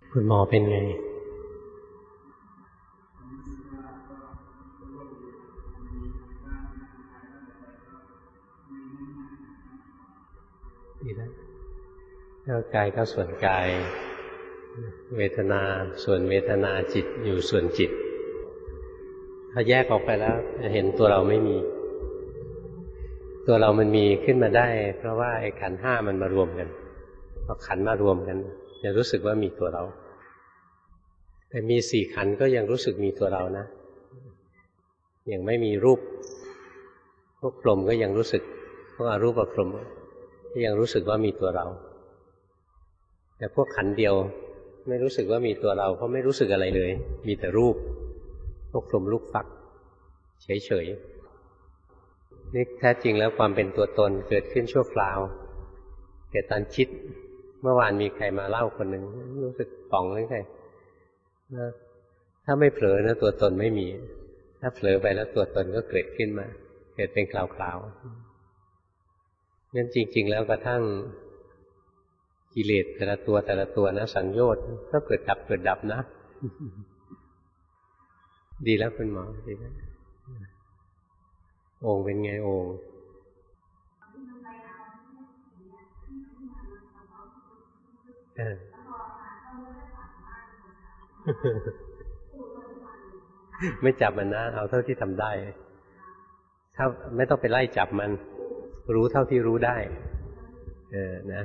คุณหมอเป็นไงดีแล้วร่างกายก็ส่วนกายเวทนาส่วนเวทนาจิตอยู่ส่วนจิตถ้าแยกออกไปแล้วจะเห็นตัวเราไม่มีตัวเรามันมีขึ้นมาได้เพราะว่าไอ้ขันธ์ห้ามันมารวมกันพอขันธ์มารวมกันจะรู้สึกว่ามีตัวเราแต่มีสี่ขันธ์ก็ยังรู้สึกมีตัวเรานะยังไม่มีรูปพวกพรหมก็ยังรู้สึกพวกอรูปพรหมก็ยังรู้สึกว่ามีตัวเราแต่พวกขันธ์เดียวไม่รู้สึกว่ามีตัวเราเพราะไม่รู้สึกอะไรเลยมีแต่รูปพวกพรหมลูกฟักเฉยๆนี่แท้จริงแล้วความเป็นตัวตนเกิดขึ้นชั่วคราวแต่ตอนคิดเมื่อวานมีใครมาเล่าคนหนึ่งรู้สึกป่องเลยใครถ้าไม่เผลอนะตัวตนไม่มีถ้าเผลอไปแล้วตัวตนก็เกิดขึ้นมาเกิดเป็นคราวๆงั้นจริงๆแล้วกระทั่งกิเลสแต่ละตัวนะสังโยชน์ก็เกิดดับนะดีแล้วคุณหมอดีแล้วโอ่งเป็นไงโอ่งไม่จับมันนะเอาเท่าที่ทำได้ถ้าไม่ต้องไปไล่จับมันรู้เท่าที่รู้ได้นะ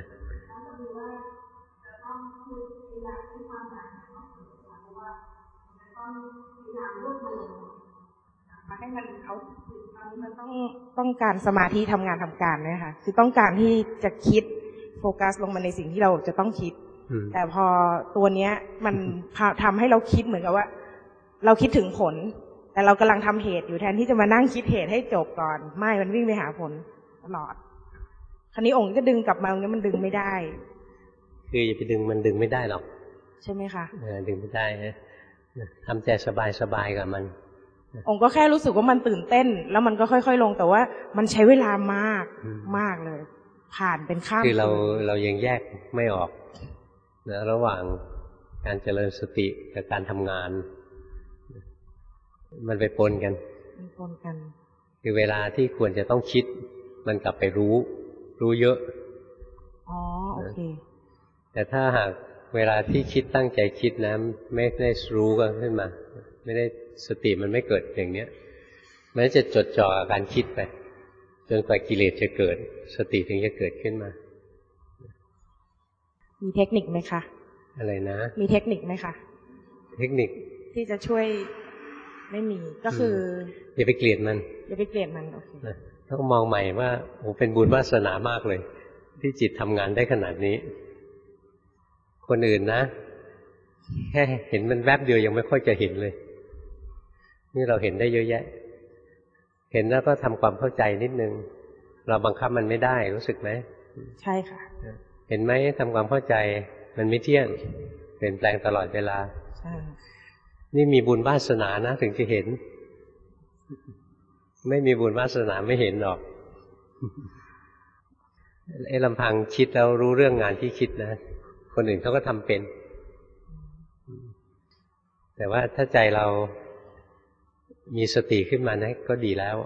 มาให้มันเอามันต้องการสมาธิทำงานทำการเนี่ยค่ะคือต้องการที่จะคิดโฟกัสลงมาในสิ่งที่เราจะต้องคิดแต่พอตัวเนี้ยมันทำให้เราคิดเหมือนกับว่าเราคิดถึงผลแต่เรากำลังทำเหตุอยู่แทนที่จะมานั่งคิดเหตุให้จบก่อนไม่มันวิ่งไปหาผลตลอดคราวนี้องค์จะดึงกลับมาตรงนี้มันดึงไม่ได้คืออย่าไปดึงมันดึงไม่ได้หรอกใช่ไหมคะดึงไม่ได้นะทำใจสบายกับมันองค์ก็แค่รู้สึกว่ามันตื่นเต้นแล้วมันก็ค่อยๆลงแต่ว่ามันใช้เวลามากเลยผ่านเป็นข้ามคือเรายังแยกไม่ออกนะระหว่างการเจริญสติกับการทำงานมันไปปนกันคือเวลาที่ควรจะต้องคิดมันกลับไปรู้เยอะอ๋อโอเคแต่ถ้าหากเวลาที่คิดตั้งใจคิดนะไม่ได้รู้ก็ขึ้นมาไม่ได้สติมันไม่เกิดอย่างเนี้ยมันจะจดจ่อกับการคิดไปจนกว่ากิเลสจะเกิดสติถึงจะเกิดขึ้นมามีเทคนิคไหมคะอะไรนะมีเทคนิคไหมคะเทคนิคที่จะช่วยไม่มีก็คืออย่าไปเกลียดมันโอเคต้องมองใหม่ว่าโอ้เป็นบุญวาสนามากเลยที่จิตทำงานได้ขนาดนี้คนอื่นนะแค่เห็นมันแวบเดียวยังไม่ค่อยจะเห็นเลยนี่เราเห็นได้เยอะแยะเห็นแล้วก็ทำความเข้าใจนิดนึงเราบังคับมันไม่ได้รู้สึกไหมใช่ค่ะเห็นไหมทำความเข้าใจมันไม่เที่ยงเปลี่ยนแปลงตลอดเวลาใช่นี่มีบุญวาสนานะถึงจะเห็นไม่มีบุญวาสนาไม่เห็นหรอกไอ้ลำพังคิดแล้วรู้เรื่องงานที่คิดนะคนอื่นเขาก็ทำเป็นแต่ว่าถ้าใจเรามีสติขึ้นมานะก็ดีแล้ว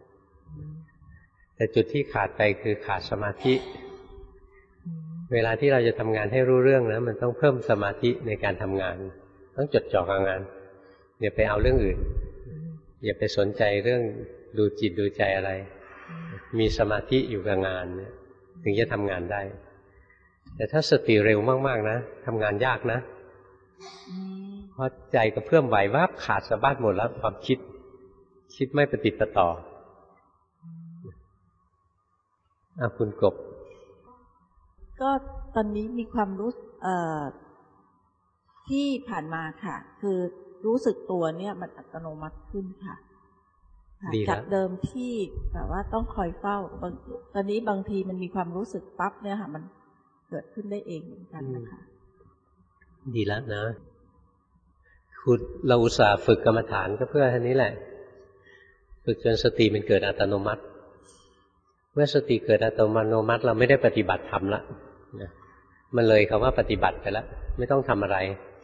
แต่จุดที่ขาดไปคือขาดสมาธิเวลาที่เราจะทำงานให้รู้เรื่องนะมันต้องเพิ่มสมาธิในการทำงานต้องจดจ่อกับงานอย่าไปเอาเรื่องอื่นอย่าไปสนใจเรื่องดูจิตดูใจอะไรมีสมาธิอยู่กับงานเนี่ยถึงจะทำงานได้แต่ถ้าสติเร็วมากๆนะทำงานยากนะเพราะใจก็เพิ่มไหววับขาดสะบั้นหมดแล้วความคิดไม่ปฏิปต่อคุณกบก็ตอนนี้มีความรู้ที่ผ่านมาค่ะคือรู้สึกตัวเนี่ยมันอัตโนมัติขึ้นค่ะจากเดิมที่แบบว่าต้องคอยเฝ้าตอนนี้บางทีมันมีความรู้สึกปั๊บเนี่ยค่ะมันเกิดขึ้นได้เองเหมือนกันนะคะดีแล้วนะคุณเราอุตส่าห์ฝึกกรรมฐานก็เพื่ออันนี้แหละฝึกจนสติมันเกิดอัตโนมัติเมื่อสติเกิดอัตโนมัติเราไม่ได้ปฏิบัติธรรมละมันเลยคำว่าปฏิบัติไปแล้วไม่ต้องทำอะไร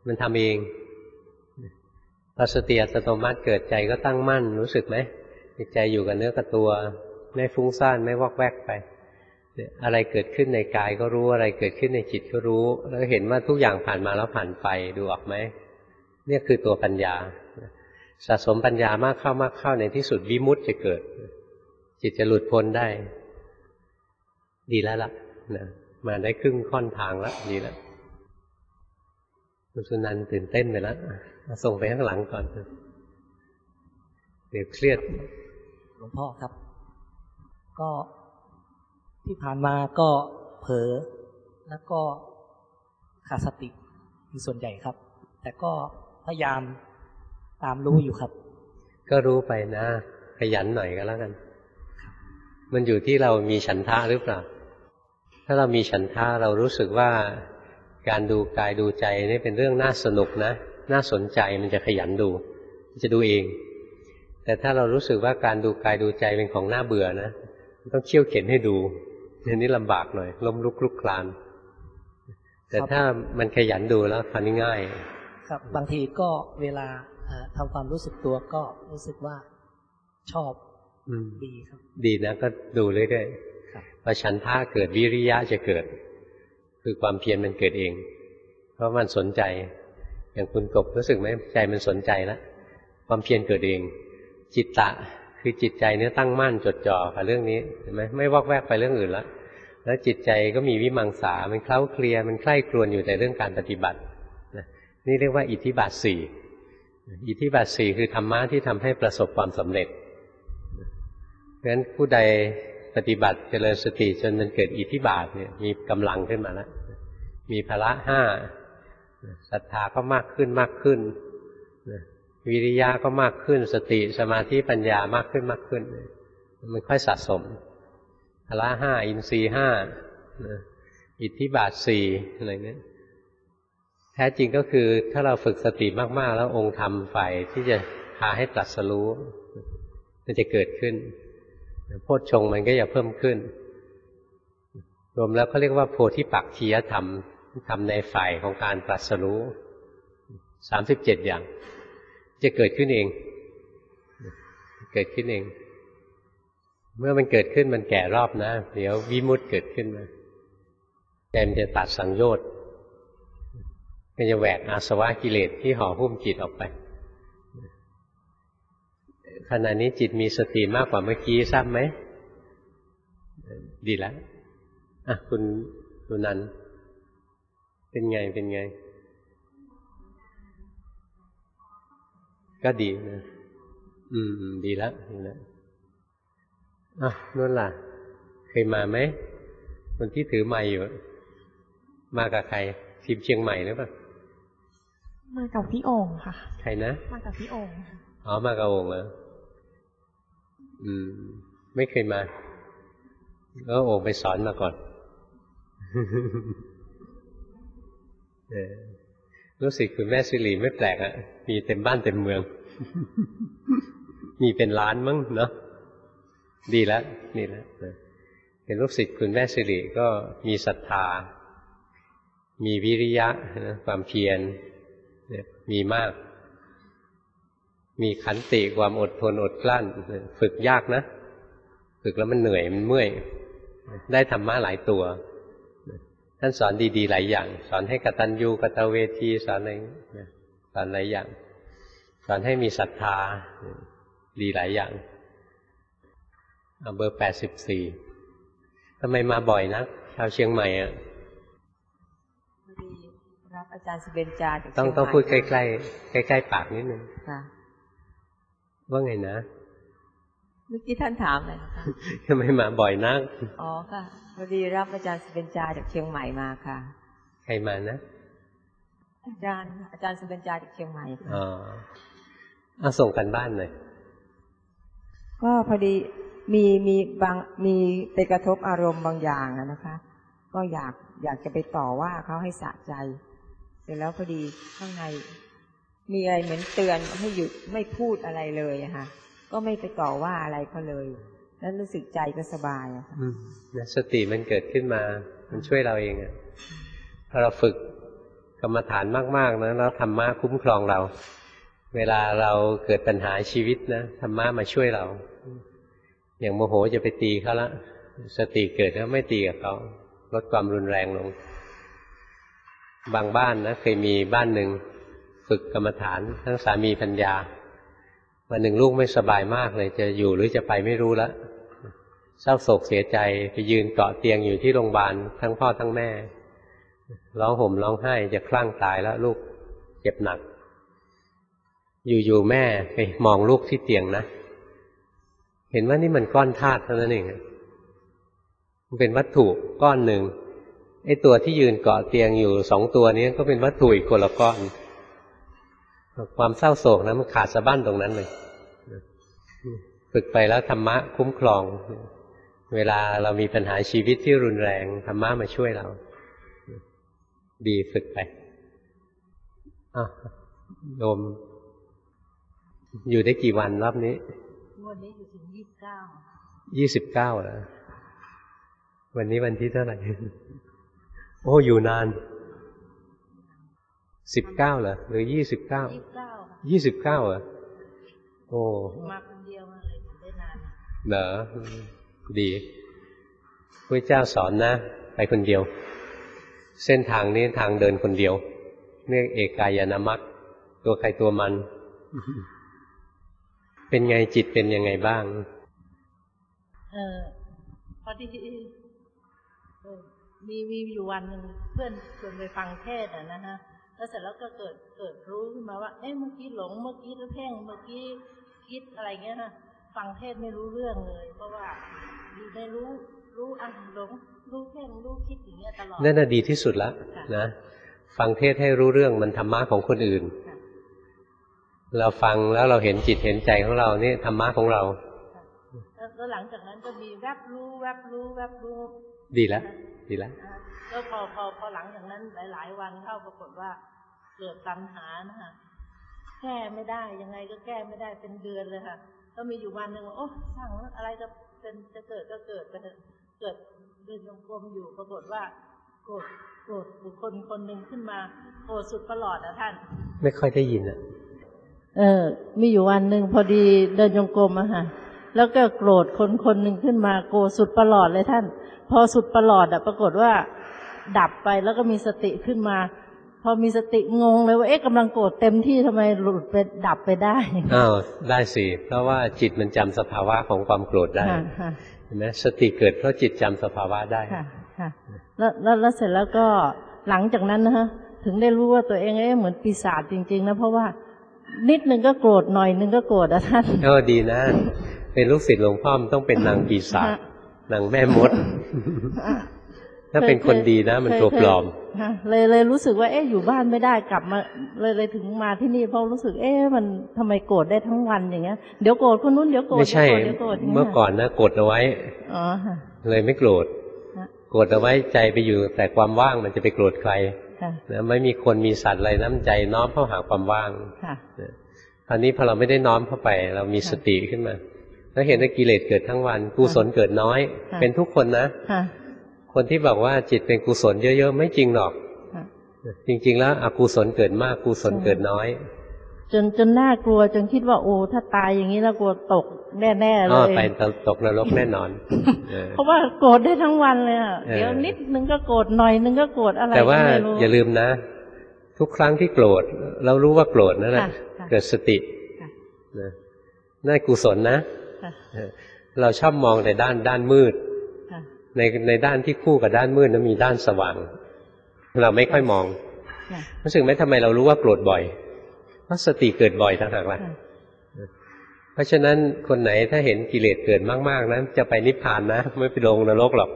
มันทำเองพอสติอัตโนมัติเกิดใจก็ตั้งมั่นรู้สึกไหมใจอยู่กับเนื้อกับตัวไม่ฟุ้งซ่านไม่วอกแวกไปอะไรเกิดขึ้นในกายก็รู้อะไรเกิดขึ้นในจิตก็รู้แล้วเห็นว่าทุกอย่างผ่านมาแล้วผ่านไปดูออกไหมเนี่ยคือตัวปัญญาสะสมปัญญามากเข้าในที่สุดวิมุตติจะเกิดจิตจะหลุดพ้นได้ดีแล้วล่ะนะมาได้ครึ่งค่อนทางแล้วดีแล้วคุณสุนันท์ตื่นเต้นไปแล้วส่งไปข้างหลังก่อนเดี๋ยวเครียดหลวงพ่อครับก็ที่ผ่านมาก็เผลอแล้วก็ขาดสติเป็นส่วนใหญ่ครับแต่ก็พยายามตามรู้อยู่ครับก็รู้ไปนะขยันหน่อยก็แล้วกันมันอยู่ที่เรามีฉันทะหรือเปล่าถ้าเรามีฉันทะเรารู้สึกว่าการดูกายดูใจนี่เป็นเรื่องน่าสนุกนะน่าสนใจมันจะขยันดูมันจะดูเองแต่ถ้าเรารู้สึกว่าการดูกายดูใจเป็นของน่าเบื่อนะต้องเขี่ยวเข็นให้ดูอันนี้ลำบากหน่อยล้มลุกคลุกคลานแต่ถ้ามันขยันดูแล้วฟันง่ายครับบางทีก็เวลาทำความรู้สึกตัวก็รู้สึกว่าชอบดีครับดีนะก็ดูเรื่อยๆพอฉันทะเกิดวิริยะจะเกิดคือความเพียรมันเกิดเองเพราะมันสนใจอย่างคุณกบรู้สึกไหมใจมันสนใจแล้วความเพียรเกิดเองจิตตะคือจิตใจเนี่ยตั้งมั่นจดจ่อกับเรื่องนี้เห็นไหมไม่วอกแวกไปเรื่องอื่นแล้วจิตใจก็มีวิมังสามันเคล้าเคลียมันใคร่ครวญอยู่แต่เรื่องการปฏิบัตินี่เรียกว่าอิทธิบาทสี่อิทธิบาทสี่คือธรรมะที่ทำให้ประสบความสำเร็จเพราะฉะนั้นผู้ใดปฏิบัติเจริญสติจนมันเกิดอิทธิบาทเนี่ยมีกำลังขึ้นมาแล้วมีพละห้าศรัทธาก็มากขึ้นวิริยะก็มากขึ้นสติสมาธิปัญญามากขึ้นมันค่อยสะสมพละห้าอินทรีย์ห้าอิทธิบาทสี่อะไรเนี่ยแท้จริงก็คือถ้าเราฝึกสติมากๆแล้วองค์ธรรมฝ่ายที่จะพาให้ตรัสรู้มันจะเกิดขึ้นโพชฌงค์มันก็จะเพิ่มขึ้นรวมแล้วเขาเรียกว่าโพธิปักขียธรรมทำในฝ่ายของการตรัสรู้37อย่างจะเกิดขึ้นเองเมื่อมันเกิดขึ้นมันแก่รอบนะเดี๋ยววิมุตติเกิดขึ้นมาใจมันจะตัดสังโยชน์มันจะแหวกอาสวะกิเลสที่ห่อหุ้มจิตออกไปขณะนี้จิตมีสติมากกว่าเมื่อกี้ทราบไหมดีแล้วคุณนันเป็นไงก็ดีนะดีแล้วนู่นล่ะเคยมาไหมคนที่ถือไมค์อยู่มากับใครทีมเชียงใหม่หรือเปล่ามากับพี่โอ่งค่ะใครนะมากับพี่โอ่งมากับโอ่งเหรอไม่เคยมาแล้วโอ่งไปสอนมาก่อนรู้สึกคุณแม่สิริไม่แปลกมีเต็มบ้านเต็มเมืองมีเป็นล้านมั้งเนาะดีแล้วนี่แหละเป็นลูกศิษย์คุณแม่สิริก็มีศรัทธามีวิริยะความเพียรมีมากมีขันติความอดทนอดกลั้นฝึกยากนะฝึกแล้วมันเหนื่อยมันเมื่อยได้ธรรมะหลายตัวท่านสอนดีๆหลายอย่างสอนให้กตัญญูกตเวทีสอนอะไรสอนหลายอย่างสอนให้มีศรัทธาดีหลายอย่างเบอร์84ทำไมมาบ่อยนะชาวเชียงใหม่รับอาจารย์สุเบญจาจากต้องพูดใกล้ๆใกล้ๆปากนิดนึงว่าไงนะเมื่อกี้ท่านถามเลยนะคะทำไมมาบ่อยนักอ๋อค่ะพอดีรับอาจารย์สุเบญจาจากเชียงใหม่มาค่ะใครมานะอาจารย์สุเบญจาจากเชียงใหม่ค่ะส่งกันบ้านหน่อยก็พอดีมีไปกระทบอารมณ์บางอย่างนะคะก็อยากจะไปต่อว่าเขาให้สะใจเสร็จแล้วพอดีข้างในมีอะไรเหมือนเตือนให้หยุดไม่พูดอะไรเลยค่ะก็ไม่ไปต่อว่าอะไรเขาเลยแล้วรู้สึกใจก็สบายค่ะสติมันเกิดขึ้นมามันช่วยเราเองพอเราฝึกกรรมฐานมากๆนะแล้วธรรมะคุ้มครองเราเวลาเราเกิดปัญหาชีวิตนะธรรมะมาช่วยเราอย่างโมโหจะไปตีเขาละสติเกิดแล้วไม่ตีกับเขาลดความรุนแรงลงบางบ้านนะเคยมีบ้านหนึ่งฝึกกรรมฐานทั้งสามีภรรยาวันหนึ่งลูกไม่สบายมากเลยจะอยู่หรือจะไปไม่รู้แล้วเศร้าโศกเสียใจไปยืนเกาะเตียงอยู่ที่โรงพยาบาลทั้งพ่อทั้งแม่ร้องห่มร้องไห้จะคลั่งตายแล้วลูกเจ็บหนักอยู่ๆแม่ไปมองลูกที่เตียงนะเห็นว่านี่มันก้อนธาตุเท่านั้นเองมันเป็นวัตถุก้อนหนึ่งไอ้ตัวที่ยืนเกาะเตียงอยู่2 ตัวนี้ก็เป็นวัตถุอีกคนละก้อนความเศร้าโศกนะมันขาดสะบั้นตรงนั้นเลยฝึกไปแล้วธรรมะคุ้มครองเวลาเรามีปัญหาชีวิตที่รุนแรงธรรมะมาช่วยเราดีฝึกไปโยมอยู่ได้กี่วันรอบนี้วันนี้อยู่ถึง29 เหรอวันนี้วันที่เท่าไหร่โอ้อยู่นาน19เหรอหรือ29เหรอโอ้มาคนเดียวมาเลยได้นานเหรอดีพระเจ้าสอนนะไปคนเดียวเส้นทางนี้ทางเดินคนเดียวเรียกเอกายนามัคตัวใครตัวมันเป็นไงจิตเป็นยังไงบ้างพอที่มีอยู่วันหนึ่งเพื่อนชวนไปฟังเทศน์นะฮะแล้วเสร็จแล้วก็เกิดรู้ขึ้นมาว่าเมื่อกี้หลงเมื่อกี้เพ่งเมื่อกี้คิดอะไรเงี้ยนะฟังเทศน์ไม่รู้เรื่องเลยเพราะว่าไม่รู้หลงรู้เพ่งรู้คิดอย่างเงี้ยตลอดนั่นน่ะดีที่สุดแล้วนะฟังเทศน์ให้รู้เรื่องมันธรรมะของคนอื่นเราฟังแล้วเราเห็นจิตเห็นใจของเรานี่ธรรมะของเราแล้วหลังจากนั้นก็มีแวบรู้ดีแล้วแล้วพอหลังจากนั้นหลายวันเข้าปรากฏว่าเกิดตัณหานะคะแก้ไม่ได้ยังไงก็แก้ไม่ได้เป็นเดือนเลยค่ะก็มีอยู่วันหนึ่งว่าโอ้ช่างอะไรจะเกิดก็เกิดไปเกิดเดินจงกรมอยู่ปรากฏว่าโกรธบุคคลคนหนึ่งขึ้นมาโกรธสุดประหลอดท่านไม่ค่อยได้ยินมีอยู่วันหนึ่งพอดีเดินจงกรมอะค่ะแล้วก็โกรธคนหนึ่งขึ้นมาโกรธสุดประหลอดเลยท่านพอสุดประหลอดปรากฏว่าดับไปแล้วก็มีสติขึ้นมาพอมีสติงงเลยว่ากำลังโกรธเต็มที่ทำไมหลุดไปดับไปได้ได้สิเพราะว่าจิตมันจำสภาวะของความโกรธได้เห็นไหมสติเกิดเพราะจิตจำสภาวะได้แล้วเสร็จแล้วก็หลังจากนั้นนะฮะถึงได้รู้ว่าตัวเองเหมือนปีศาจจริงๆนะเพราะว่านิดนึงก็โกรธหน่อยนึงก็โกรธท่านดีนะเป็นลูกศิษย์หลวงพ่อต้องเป็นนางปีศาจนางแม่มดถ้าเป็นคนดีนะมันตัวปลอมเลยรู้สึกว่าอยู่บ้านไม่ได้กลับมาเลยถึงมาที่นี่เพราะรู้สึกมันทำไมโกรธได้ทั้งวันอย่างเงี้ยเดี๋ยวโกรธคนนู้นเดี๋ยวโกรธไม่ใช่เมื่อก่อนนะโกรธเอาไว้เลยไม่โกรธโกรธเอาไว้ใจไปอยู่แต่ความว่างมันจะไปโกรธใครนะไม่มีคนมีสัตว์อะไรน้ำใจน้อมเข้าหาความว่างคราวนี้พอเราไม่ได้น้อมเข้าไปเรามีสติขึ้นมาแล้วเห็นว่ากิเลสเกิดทั้งวันกุศลเกิดน้อยเป็นทุกคนนะคนที่บอกว่าจิตเป็นกุศลเยอะๆไม่จริงหรอกจริงๆแล้วอกุศลเกิดมากกุศลเกิดน้อยจนน่ากลัวจนคิดว่าถ้าตายอย่างนี้แล้วกลัวตกแน่ๆเลยไปตกนรกแน่นอนเพราะว่าโกรธได้ทั้งวันเลยเดี๋ยวนิดนึงก็โกรธหน่อยนึงก็โกรธอะไรแต่ว่าอย่าลืมนะทุกครั้งที่โกรธเรารู้ว่าโกรธนั่นแหละเกิดสตินั่นกุศลนะเราชอบมองแต่ด้านมืดในด้านที่คู่กับด้านมืดนั้นมีด้านสว่างเราไม่ค่อยมองรู้สึกไหมทำไมเรารู้ว่าโกรธบ่อยเพราะสติเกิดบ่อยต่างหากล่ะเพราะฉะนั้นคนไหนถ้าเห็นกิเลสเกิดมากๆนั้นจะไปนิพพานนะไม่ไปลงนรกหรอก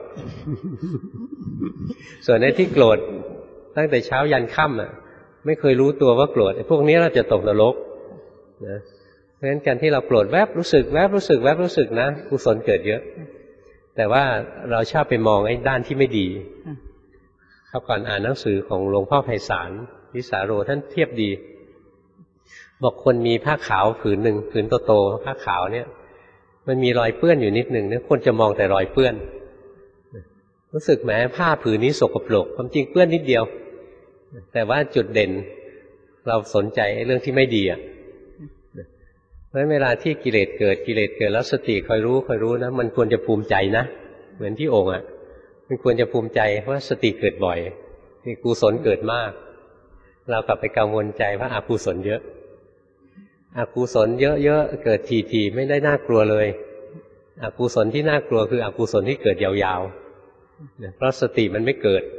ส่วนในที่โกรธตั้งแต่เช้ายันค่ำไม่เคยรู้ตัวว่าโกรธพวกนี้เราจะตกนรกนะเพราะฉะนั้นการที่เราโกรธแวบรู้สึกนะกุศลเกิดเยอะแต่ว่าเราชอบไปมองไอ้ด้านที่ไม่ดีครับก่อนอ่านหนังสือของหลวงพ่อไพศาลวิสาโรท่านเทียบดีบอกคนมีผ้าขาวผืนหนึ่งผืนโตๆผ้าขาวเนี่ยมันมีรอยเปื้อนอยู่นิดหนึ่งเนี่ยคนจะมองแต่รอยเปื้อนรู้สึกแหมผ้าผืนนี้สกปรกความจริงเปื้อนนิดเดียวแต่ว่าจุดเด่นเราสนใจเรื่องที่ไม่ดีอ่ะเพราะฉะนั้นเวลาที่กิเลสเกิดแล้วสติคอยรู้นะมันควรจะภูมิใจนะเหมือนที่โอ่งอ่ะมันควรจะภูมิใจเพราะสติเกิดบ่อยนี่กุศลเกิดมากเรากลับไปกังวลใจว่าอกุศลเยอะอกุศลเยอะๆเกิดทีๆไม่ได้น่ากลัวเลยอกุศลที่น่ากลัวคืออกุศลที่เกิดยาวๆเพราะสติมันไม่เกิด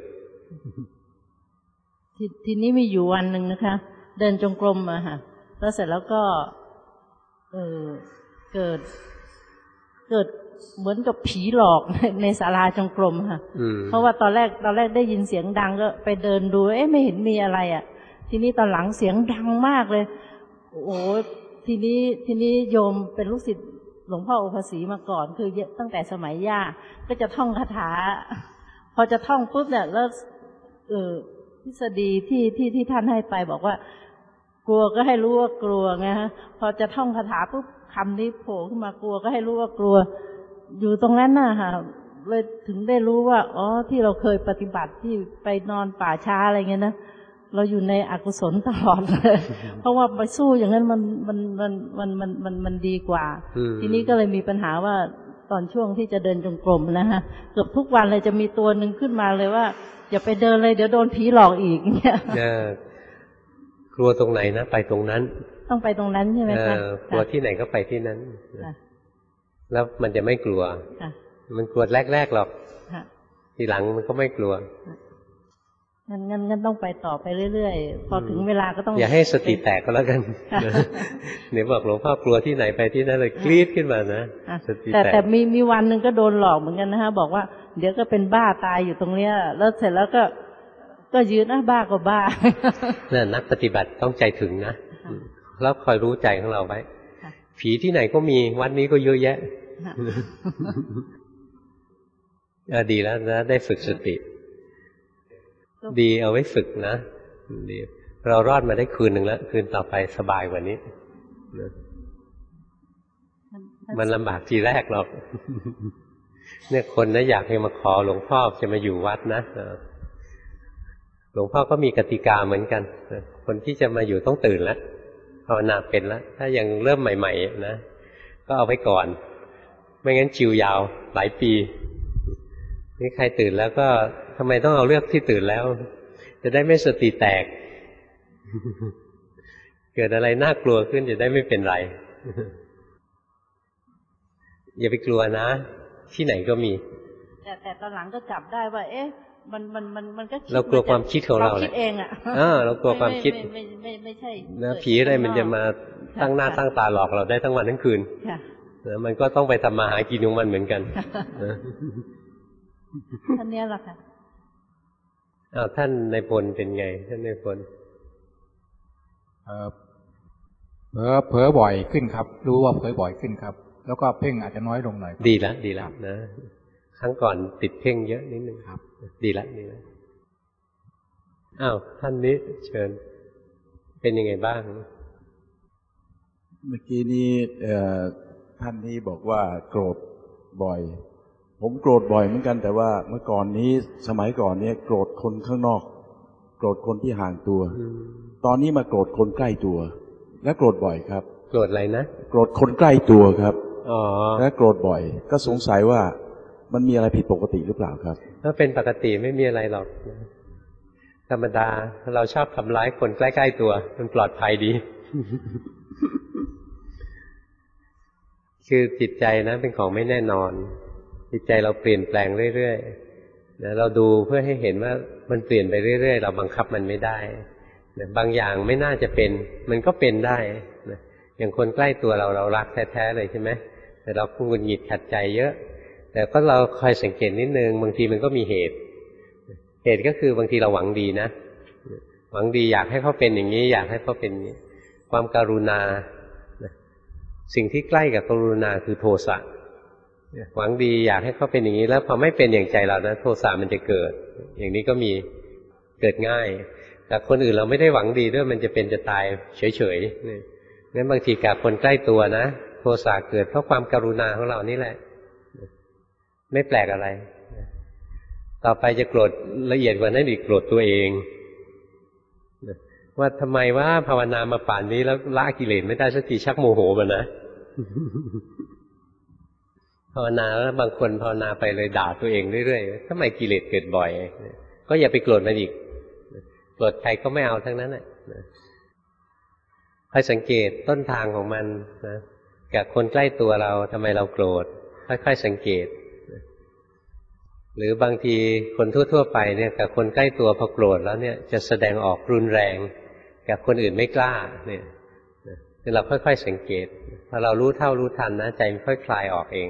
ทีนี้มีอยู่วันหนึ่งนะคะเดินจงกรมอะค่ะแล้วเสร็จแล้วก็เกิดเหมือนกับผีหลอกในศาลาจงกรมค่ะเพราะว่าตอนแรกได้ยินเสียงดังก็ไปเดินดูไม่เห็นมีอะไรอ่ะทีนี้ตอนหลังเสียงดังมากเลยโอ้ทีนี้โยมเป็นลูกศิษย์หลวงพ่อโอภาสีมาก่อนคือตั้งแต่สมัยย่าก็จะท่องคาถาพอจะท่องปุ๊บเนี่ยแล้วทฤษฎีที่ท่านให้ไปบอกว่ากลัวก็ให้รู้ว่ากลัวไงฮะพอจะท่องคาถาปุ๊บคำนี้โผล่ขึ้นมากลัวก็ให้รู้ว่ากลัวอยู่ตรงนั้นน่ะค่ะเลยถึงได้รู้ว่าอ๋อที่เราเคยปฏิบัติที่ไปนอนป่าช้าอะไรเงี้ยนะเราอยู่ในอกุศลตลอดเลยเพราะว่าไปสู้อย่างนั้นมันดีกว่าทีนี้ก็เลยมีปัญหาว่าตอนช่วงที่จะเดินจงกรมนะฮะเกือบทุกวันเลยจะมีตัวหนึ่งขึ้นมาเลยว่าอย่าไปเดินเลยเดี๋ยวโดนผีหลอกอีกเนี่ยกลัวตรงไหนนะไปตรงนั้นต้องไปตรงนั้นใช่ไหมคะกลัวที่ไหนก็ไปที่นั้นแล้วมันจะไม่กลัวมันกลัวแรกๆหรอกทีหลังมันก็ไม่กลัวงั้นต้องไปต่อไปเรื่อยๆพอถึงเวลาก็ต้องอย่าให้สติแตกก็แล้วกันเนี่ยบอกหลวงพ่อกลัวที่ไหนไปที่นั่นเลยกรี๊ดขึ้นมานะสติแตกแต่มีวันหนึ่งก็โดนหลอกเหมือนกันนะฮะบอกว่าเดี๋ยวก็เป็นบ้าตายอยู่ตรงเนี้ยแล้วเสร็จแล้วก็ยืนบ้าก็บ้าเนี่ยนักปฏิบัติต้องใจถึงนะแล้วคอยรู้ใจของเราไว้ผีที่ไหนก็มีวัดนี้ก็เยอะแยะดีแล้วนะได้ฝึกสติดีเอาไว้ฝึกนะดีเรารอดมาได้คืนหนึ่งแล้วคืนต่อไปสบายกว่านี้มันลำบากทีแรกหรอกเนี่ยคนนะอยากให้มาขอหลวงพ่อจะมาอยู่วัดนะหลวงพ่อก็มีกติกาเหมือนกันคนที่จะมาอยู่ต้องตื่นแล้วภาวนาเป็นแล้วถ้ายังเริ่มใหม่ๆนะก็เอาไว้ก่อนไม่งั้นชิวยาวหลายปีนี่ใครตื่นแล้วก็ทำไมต้องเอาเลือกที่ตื่นแล้วจะได้ไม่สติแตกเกิดอะไรน่ากลัวขึ้นจะได้ไม่เป็นไรอย่าไปกลัวนะที่ไหนก็มีแต่ตอนหลังก็จับได้ว่ามันก็เรากลัวความคิดของเราคิดเองอ่ะเรากลัวความคิดไม่ใช่นะผีอะไรมันจะมาตั้งหน้าตั้งตาหลอกเราได้ทั้งวันทั้งคืนนะมันก็ต้องไปทำมาหากินของมันเหมือนกันท่านนี้แหละค่ะท่านในพลเป็นไงท่านในพลเผลอบ่อยขึ้นครับรู้ว่าเผลอบ่อยขึ้นครับแล้วก็เพ่งอาจจะน้อยลงหน่อยดีแล้วนะครั้งก่อนติดเพ่งเยอะนิดนึงครับดีแล้วท่านนี้เชิญเป็นยังไงบ้างเมื่อกี้นี้ท่านนี้บอกว่าโกรธบ่อยผมโกรธบ่อยเหมือนกันแต่ว่าเมื่อก่อนนี้สมัยก่อนนี้โกรธคนข้างนอกโกรธคนที่ห่างตัวตอนนี้มาโกรธคนใกล้ตัวและโกรธบ่อยครับโกรธอะไรนะโกรธคนใกล้ตัวครับและโกรธบ่อยก็สงสัยว่ามันมีอะไรผิดปกติหรือเปล่าครับถ้าเป็นปกติไม่มีอะไรหรอกธรรมดาเราชอบทำร้ายคนใกล้ๆตัวมันปลอดภัยดี คือจิตใจนะเป็นของไม่แน่นอนจิตใจเราเปลี่ยนแปลงเรื่อยๆนะเราดูเพื่อให้เห็นว่ามันเปลี่ยนไปเรื่อยๆเราบังคับมันไม่ได้นะบางอย่างไม่น่าจะเป็นมันก็เป็นได้นะอย่างคนใกล้ตัวเรารักแท้ๆเลยใช่ไหมแต่เราหงุดหงิดขัดใจเยอะแต่ก็เราคอยสังเกตนิดนึงบางทีมันก็มีเหตุก็คือบางทีเราหวังดีนะหวังดีอยากให้เขาเป็นอย่างนี้อยากให้เขาเป็นอย่างนี้ความกรุณาสิ่งที่ใกล้กับกรุณาคือโทสะหวังดีอยากให้เขาเป็นอย่างนี้แล้วพอไม่เป็นอย่างใจเรานะโทสะมันจะเกิดอย่างนี้ก็มีเกิดง่ายแต่คนอื่นเราไม่ได้หวังดีด้วยมันจะเป็นจะตายเฉยๆงั้นบางทีกับคนใกล้ตัวนะโทสะเกิดเพราะความกรุณาของเรานี่แหละไม่แปลกอะไรต่อไปจะโกรธละเอียดกว่านั้นอีกโกรธตัวเองว่าทำไมว่าภาวนามาป่านนี้แล้วละกิเลสไม่ได้สักทีชักโมโหมันนะ ภาวนาแล้วบางคนภาวนาไปเลยด่าตัวเองเรื่อยๆทำไมกิเลสเกิดบ่อยก็อย่าไปโกรธมันอีกโกรธใครก็ไม่เอาทั้งนั้นนะค่อยสังเกตต้นทางของมันนะกับคนใกล้ตัวเราทำไมเราโกรธค่อยๆสังเกตหรือบางทีคนทั่วๆไปเนี่ยกับคนใกล้ตัวพอโกรธแล้วเนี่ยจะแสดงออกรุนแรงกับคนอื่นไม่กล้าเนี่ยคือเราค่อยๆสังเกตพอเรารู้เท่ารู้ทันนะใจมันค่อยคลายออกเอง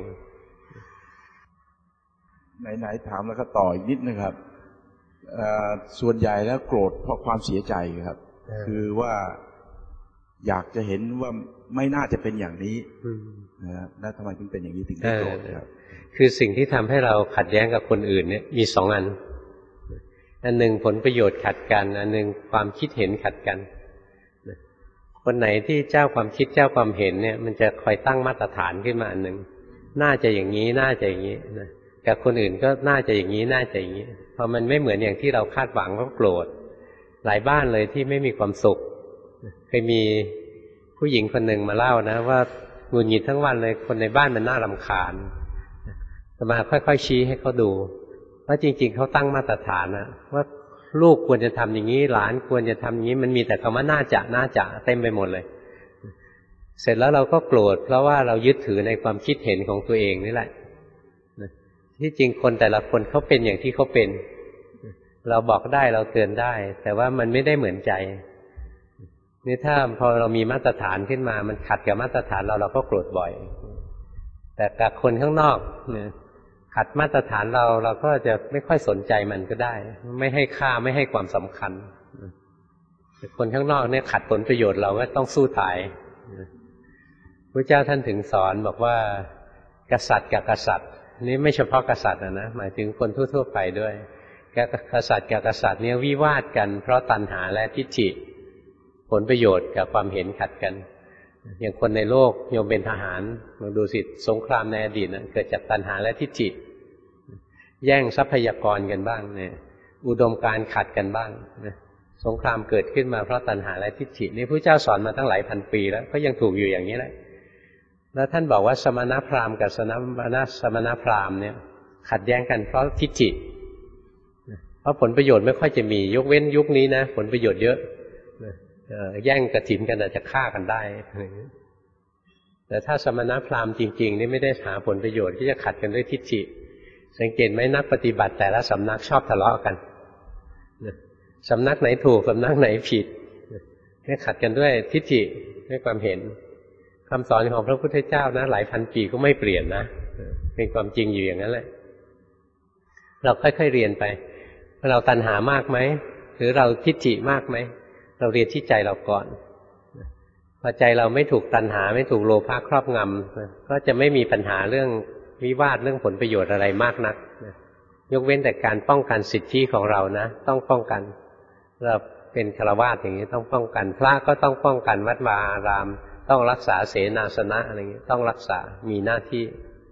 ไหนๆถามแล้วก็ต่ออีกนิดนะครับส่วนใหญ่แล้วโกรธเพราะความเสียใจครับคือว่าอยากจะเห็นว่าไม่น่าจะเป็นอย่างนี้นะแล้วทำไมถึงเป็นอย่างนี้ถึงได้โกรธครับคือสิ่งที่ทำให้เราขัดแย้งกับคนอื่นเนี่ยมีสองอันหนึ่งผลประโยชน์ขัดกันอันหนึ่งความคิดเห็นขัดกันคนไหนที่เจ้าความคิดเจ้าความเห็นเนี่ยมันจะคอยตั้งมาตรฐานขึ้นมาอันหนึ่งน่าจะอย่างนี้น่าจะอย่างนี้นะกับคนอื่นก็น่าจะอย่างนี้น่าจะอย่างนี้พอมันไม่เหมือนอย่างที่เราคาดหวังก็โกรธหลายบ้านเลยที่ไม่มีความสุขเคยมีผู้หญิงคนหนึ่งมาเล่านะว่าหงุดหงิดทั้งวันเลยคนในบ้านมันน่ารำคาญมาค่อยๆชี้ให้เขาดูว่าจริงๆเขาตั้งมาตรฐานนะว่าลูกควรจะทำอย่างนี้หลานควรจะทำอย่างนี้มันมีแต่คำว่าน่าจะเต็มไปหมดเลยเสร็จแล้วเราก็โกรธเพราะว่าเรายึดถือในความคิดเห็นของตัวเองนี่แหละที่จริงคนแต่ละคนเขาเป็นอย่างที่เขาเป็นเราบอกได้เราเตือนได้แต่ว่ามันไม่ได้เหมือนใจนี่ถ้าพอเรามีมาตรฐานขึ้นมามันขัดกับมาตรฐานเราก็โกรธบ่อยแต่กับคนข้างนอกเนี่ยขัดมาตรฐานเราก็จะไม่ค่อยสนใจมันก็ได้ไม่ให้ค่าไม่ให้ความสำคัญแต่คนข้างนอกเนี่ยขัดผลประโยชน์เราก็ต้องสู้ตายพระเจ้าท่านถึงสอนบอกว่ากษัตริย์กับกษัตริย์นี่ไม่เฉพาะกษัตริย์นะหมายถึงคนทั่วๆไปด้วยกษัตริย์กับกษัตริย์เนี่ยวิวาทกันเพราะตัณหาและทิฏฐิผลประโยชน์กับความเห็นขัดกันอย่างคนในโลกโยมเป็นทหารลองดูสิสงครามในอดีตนะเกิดจากตัณหาและทิฏฐิแย่งทรัพยากรกันบ้างเนี่ยอุดมการณ์ขัดกันบ้างนะสงครามเกิดขึ้นมาเพราะตัณหาและทิฏฐินี่พระเจ้าสอนมาตั้งหลายพันปีแล้วก็ยังถูกอยู่อย่างนี้แหละแล้วท่านบอกว่าสมณพราหมณ์กับสมณพราหมณ์เนี่ยขัดแย้งกันเพราะทิฏฐิเพราะผลประโยชน์ไม่ค่อยจะมียกเว้นยุคนี้นะผลประโยชน์เยอะแย่งกฐินกันอาจจะฆ่ากันได้แต่ถ้าสมณพราหมณ์จริงๆนี่ไม่ได้หาผลประโยชน์ที่จะขัดกันด้วยทิฏฐิสังเกตไหมนักปฏิบัติแต่ละสำนักชอบทะเลาะกันสำนักไหนถูกสำนักไหนผิดนี่ขัดกันด้วยทิฏฐิด้วยความเห็นคำสอนของพระพุทธเจ้านะหลายพันปีก็ไม่เปลี่ยนนะเป็นความจริงอยู่อย่างนั้นแหละเราค่อยๆเรียนไปเราตัณหามากไหมหรือเราทิฏฐิมากไหมเราเรียนที่ใจเราก่อนพอใจเราไม่ถูกตัณหาไม่ถูกโลภะครอบงำก็จะไม่มีปัญหาเรื่องวิวาทเรื่องผลประโยชน์อะไรมากนักยกเว้นแต่การป้องกันสิทธิของเรานะต้องป้องกันเราเป็นฆราวาสอย่างนี้ต้องป้องกันพระก็ต้องป้องกันวัดวาอารามต้องรักษาเสนาสนะอะไรอย่างนี้ต้องรักษามีหน้าที่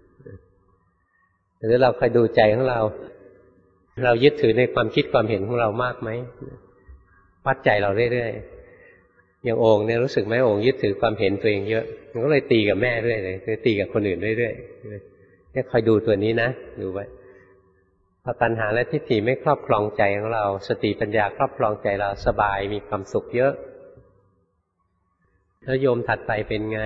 หรือเราคอยดูใจของเรายึดถือในความคิดความเห็นของเรามากไหมวัดใจเราเรื่อยๆอย่างโอ่งเนี่ยรู้สึกไหมโอ่งยึดถือความเห็นตัวเองเยอะมันก็เลยตีกับแม่เรื่อยเลยตีกับคนอื่นเรื่อยๆเนี่ยคอยดูตัวนี้นะดูไว้พอตัณหาและทิฏฐิไม่ครอบครองใจของเราสติปัญญาครอบครองใจเราสบายมีความสุขเยอะแล้วโยมถัดไปเป็นไง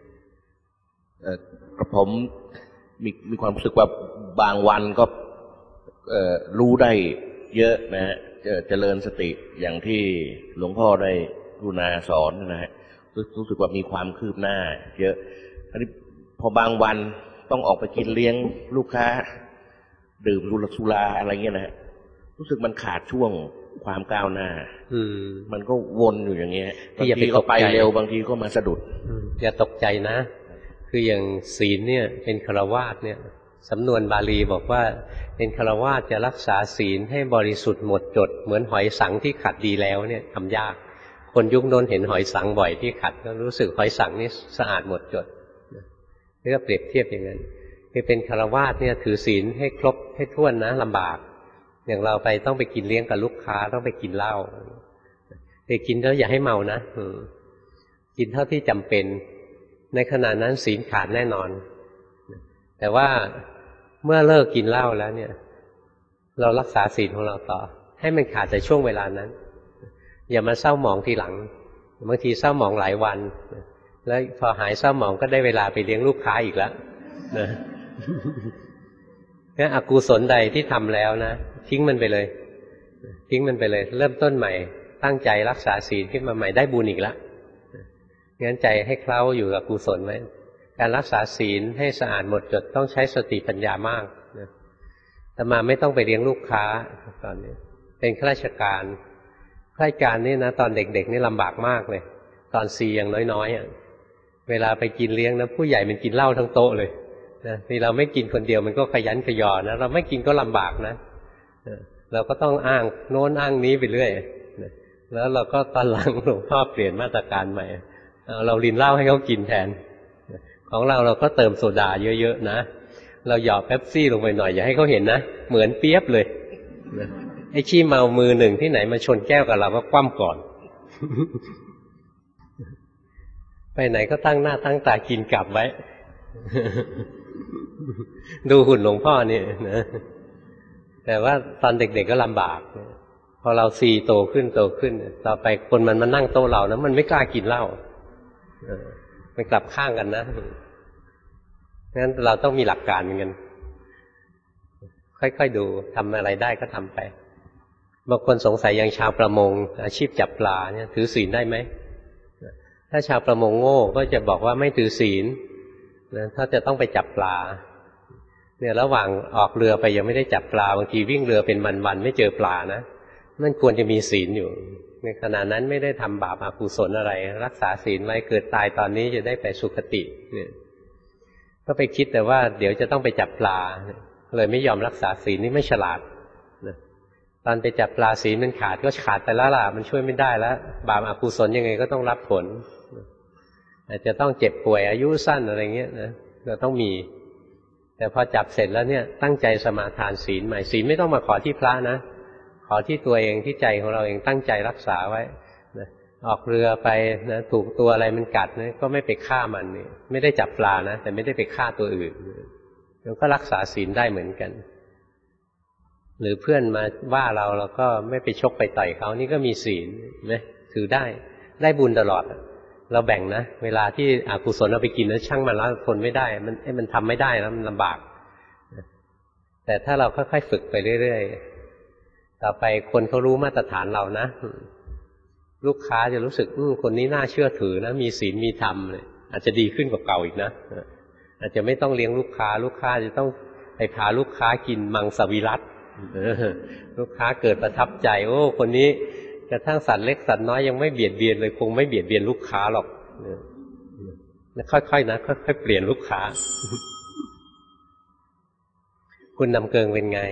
ผมมีความรู้สึกว่าบางวันก็รู้ได้เยอะนะฮะเจริญสติอย่างที่หลวงพ่อได้กรุณาสอนนะฮะรู้สึกว่ามีความคืบหน้าเยอะอันนี้พอบางวันต้องออกไปกินเลี้ยงลูกค้าดื่มสุราอะไรเงี้ยนะฮะรู้สึกมันขาดช่วงความก้าวหน้ามันก็วนอยู่อย่างเงี้ยบางทีก็ไปเร็วบางทีก็มาสะดุดอย่าตกใจนะคืออย่างศีลเนี่ยเป็นฆราวาสเนี่ยสำนวนบาลีบอกว่าเป็นฆราวาสจะรักษาศีลให้บริสุทธิ์หมดจดเหมือนหอยสังที่ขัดดีแล้วเนี่ยทำยากคนยุคโน้นเห็นหอยสังบ่อยที่ขัดก็รู้สึกหอยสังนี่สะอาดหมดจดนี่ก็เปรียบเทียบอย่างนั้นคือเป็นฆราวาสเนี่ยถือศีลให้ครบให้ถ้วนนะลำบากอย่างเราไปต้องไปกินเลี้ยงกับลูกค้าต้องไปกินเหล้าแต่กินแล้วอย่าให้เมานะกินเท่าที่จำเป็นในขณะนั้นศีลขาดแน่นอนแต่ว่าเมื่อเลิกกินเหล้าแล้วเนี่ยเรารักษาศีลของเราต่อให้มันขาดแต่ช่วงเวลานั้นอย่ามาเศร้าหมองทีหลังบางทีเศร้าหมองหลายวันแล้วพอหายเศร้าหมองก็ได้เวลาไปเลี้ยงลูกค้าอีกแล้วนะงั้นอกุศลใดที่ทำแล้วนะทิ้งมันไปเลยทิ้งมันไปเลยเริ่มต้นใหม่ตั้งใจรักษาศีลขึ้นมาใหม่ได้บุญอีกแล้วงั้นใจให้เคล้าอยู่กับกุศลไว้การรักษาศีลให้สะอาดหมดจดต้องใช้สติปัญญามากนะแต่มาไม่ต้องไปเลี้ยงลูกค้าตอนนี้เป็นข้าราชการนี่นะตอนเด็กๆนี่ลำบากมากเลยตอนซียังน้อยๆเวลาไปกินเลี้ยงนะผู้ใหญ่มันกินเหล้าทั้งโต๊ะเลยนะนี่เราไม่กินคนเดียวมันก็ขยันขยอนะเราไม่กินก็ลำบากนะเราก็ต้องอ้างโน้นอ้างนี้ไปเรื่อยนะแล้วเราก็ตอนหลังหลวงพ่อเปลี่ยนมาตรการใหม่เรารินเหล้าให้เขากินแทนของเราก็เติมโซดาเยอะๆนะเราหยอดเป๊ปซี่ลงไปหน่อยอย่าให้เขาเห็นนะเหมือนเปี๊ยบเลยนะไอ้ขี้เมามือหนึ่งที่ไหนมาชนแก้วกับเราก็คว่ำก่อน ไปไหนก็ตั้งหน้าตั้งตากินกลับไว้ ดูหุ่นหลวงพ่อนี่นะแต่ว่าตอนเด็กๆก็ลำบากพอเราซีโตขึ้นต่อไปคนมันมานั่งโต๊ะเรานะมันไม่กล้ากินเหล้ามันกลับข้างกันนะงั้นเราต้องมีหลักการเหมือนกันค่อยๆดูทำอะไรได้ก็ทำไปบางคนสงสัยอย่างชาวประมงอาชีพจับปลาเนี่ยถือศีลได้ไหมถ้าชาวประมงโง่ก็จะบอกว่าไม่ถือศีลนะถ้าจะต้องไปจับปลาเนี่ยระหว่างออกเรือไปยังไม่ได้จับปลาบางทีวิ่งเรือเป็นวันๆไม่เจอปลานะนั่นควรจะมีศีลอยู่ในขณะนั้นไม่ได้ทำบาปอกุศลอะไรรักษาศีลไว้เกิดตายตอนนี้จะได้ไปสุคติเนี่ยก็ไปคิดแต่ว่าเดี๋ยวจะต้องไปจับปลาเลยไม่ยอมรักษาศีลนี่ไม่ฉลาดนะตอนไปจับปลาศีลมันขาดก็ขาดไปแล้วล่ะมันช่วยไม่ได้แล้วบาปอกุศลยังไงก็ต้องรับผลอาจจะต้องเจ็บป่วยอายุสั้นอะไรเงี้ยนะเราต้องมีแต่พอจับเสร็จแล้วเนี่ยตั้งใจสมาทานศีลใหม่ศีลไม่ต้องมาขอที่พระนะขอที่ตัวเองที่ใจของเราเองตั้งใจรักษาไว้นะออกเรือไปนะถูกตัวอะไรมันกัดนะก็ไม่ไปฆ่ามันนี่ไม่ได้จับปลานะแต่ไม่ได้ไปฆ่าตัวอื่นมันก็รักษาศีลได้เหมือนกันหรือเพื่อนมาว่าเราก็ไม่ไปชกไปต่อยเขานี่ก็มีศีลนะถือได้บุญตลอดเราแบ่งนะเวลาที่อกุศลเราไปกินแล้วช่างมันแล้วทนไม่ได้มันทำไม่ได้แล้วมันลำบากแต่ถ้าเราค่อยๆฝึกไปเรื่อยๆต่อไปคนเขารู้มาตรฐานเรานะลูกค้าจะรู้สึกคนนี้น่าเชื่อถือนะมีศีลมีธรรมเลยอาจจะดีขึ้นกว่าเก่าอีกนะอาจจะไม่ต้องเลี้ยงลูกค้าจะต้องไปพาลูกค้ากินมังสวิรัติลูกค้าเกิดประทับใจโอ้คนนี้กระทั่งสัตว์เล็กสัตว์น้อยยังไม่เบียดเบียนเลยคงไม่เบียดเบียนลูกค้าหรอกค่อยๆนะค่อยๆเปลี่ยนลูกค้าคุณนำเกิงเป็นไง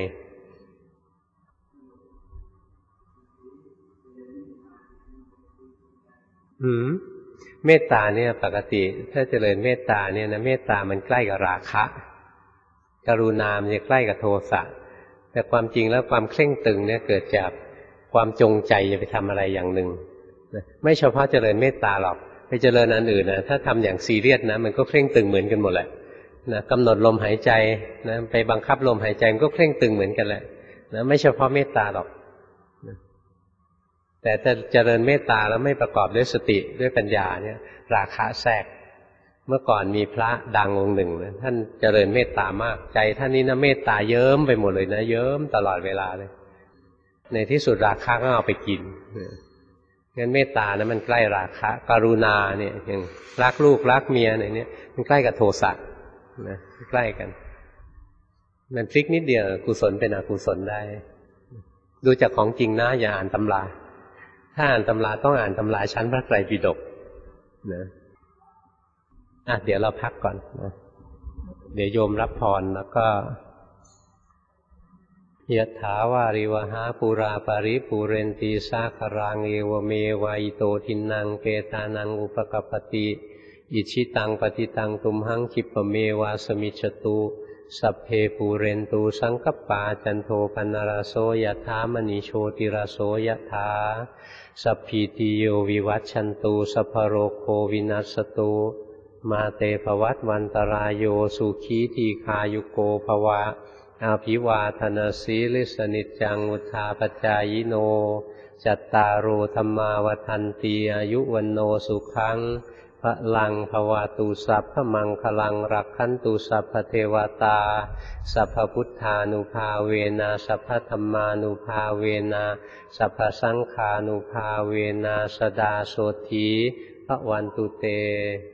เมตตาเนี่ยปกติถ้าเจริญเมตตาเนี่ยนะเมตตามันใกล้กับราคะกรุณามันจะใกล้กับโทสะแต่ความจริงแล้วความเคร่งตึงเนี่ยเกิดจากความจงใจจะไปทำอะไรอย่างหนึ่งไม่เฉพาะเจริญเมตตาหรอกไปเจริญอันอื่นนะถ้าทำอย่างซีเรียสนะมันก็เคร่งตึงเหมือนกันหมดแหละนะกำหนดลมหายใจนะไปบังคับลมหายใจมันก็เคร่งตึงเหมือนกันแหละนะไม่เฉพาะเมตตาหรอกนะแต่ถ้าเจริญเมตตาแล้วไม่ประกอบด้วยสติด้วยปัญญาเนี่ยราคะแทรกเมื่อก่อนมีพระดังองค์หนึ่งนะท่านเจริญเมตตามากใจท่านนี้นะเมตตาเยิ้มไปหมดเลยนะเยิ้มตลอดเวลาเลยในที่สุดราคะก็เอาไปกินงั้นเมตตานะมันใกล้ราคะกรุณาเนี่ยอย่างรักลูกรักเมียอะไรเนี่ยมันใกล้กับโทสะนะใกล้กันมันพลิกนิดเดียวกุศลเป็นอกุศลได้ดูจากของจริงนะอย่าอ่านตำราถ้าอ่านตำราต้องอ่านตำราชั้นพระไตรปิฎกนะเดี๋ยวเราพักก่อนนะเดี๋ยวโยมรับพรแล้วก็ยะถาวาริวหาปุราปาริปุเรนตีสาคารังเอวเมวายโตทินังเปตานังอุปกปติอิชิตังปฏิตังตุมหังคิปเมวาสมิจตุสัพเพปูเรนตูสังกปาจันโทปนรโสยถามณีโชติรโสยถาสัพพิติโยวิวัชชันตุสัพพโรโควินัสตุมาเตภวัตวันตรายโยสุขีทีคายุโกภวะอาภิวาทนาสีลิสนิจจังอุทาปจายโนจัตตารโอธรรมาวัฏันติอายุวันโนสุขังพลังภวตุสัพพมังคลังรักขันตุสัพพเทวตาสัพพพุทธานุภาเวนะสัพพธัมมานุภาเวนะสัพพสังฆานุภาเวนะสดาโสธีพระวันตุเต